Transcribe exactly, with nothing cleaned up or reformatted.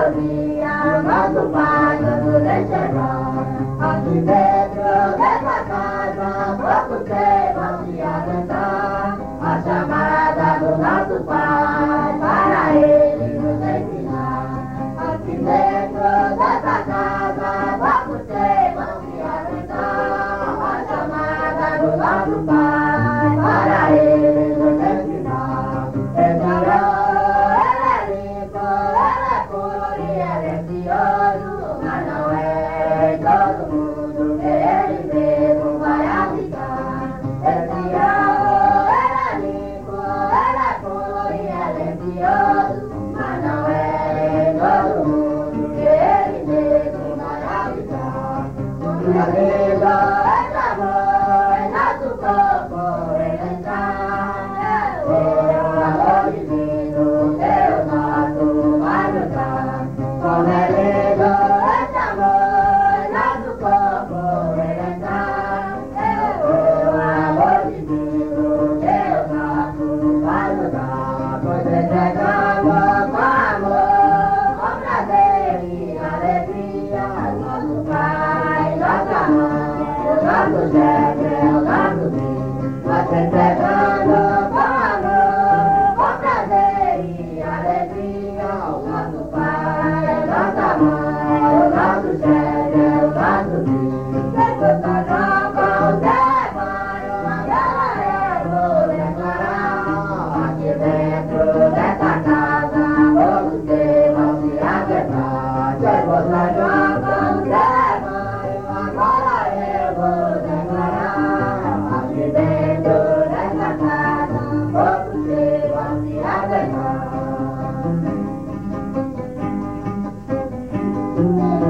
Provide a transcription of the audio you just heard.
dia, nosso Pai quando deixará. Aqui dentro dessa casa, pouco tempo vão se aguentar. A chamada do nosso Pai para Ele nos ensinar. Aqui dentro dessa casa, pouco tempo vão se aguentar. A chamada do nosso Pai para Ele nos ensinar. Esse amor, ele é limpo, ele é puro e ele é precioso, mas não é todo mundo que ele mesmo vai aplicar. Esse amor, ele é limpo, ele é puro e ele é precioso, mas não é todo mundo que ele mesmo vai aplicar. Minha vida, esse amor, em nosso corpo ele entrar. O amor divino, Deus nosso vai lutar. Como é lindo esse amor, em nosso corpo ele entrar. O amor divino, Deus nosso vai lutar. Pois entregamos com amor, com prazer e alegria. Nosso Pai, nossa mãe, o nosso chefe, é o nosso fim. Nós entregando com amor, com prazer e alegria. O nosso Pai, nossa mãe, o nosso chefe, é o nosso fim. Depois nós vamos levar uma bela eu vou declarar. Aqui dentro dessa casa, todos que vão se aguentar. Depois nós vamos levar agora eu vou declarar. Aqui dentro dessa casa, todos que vão se aguentar.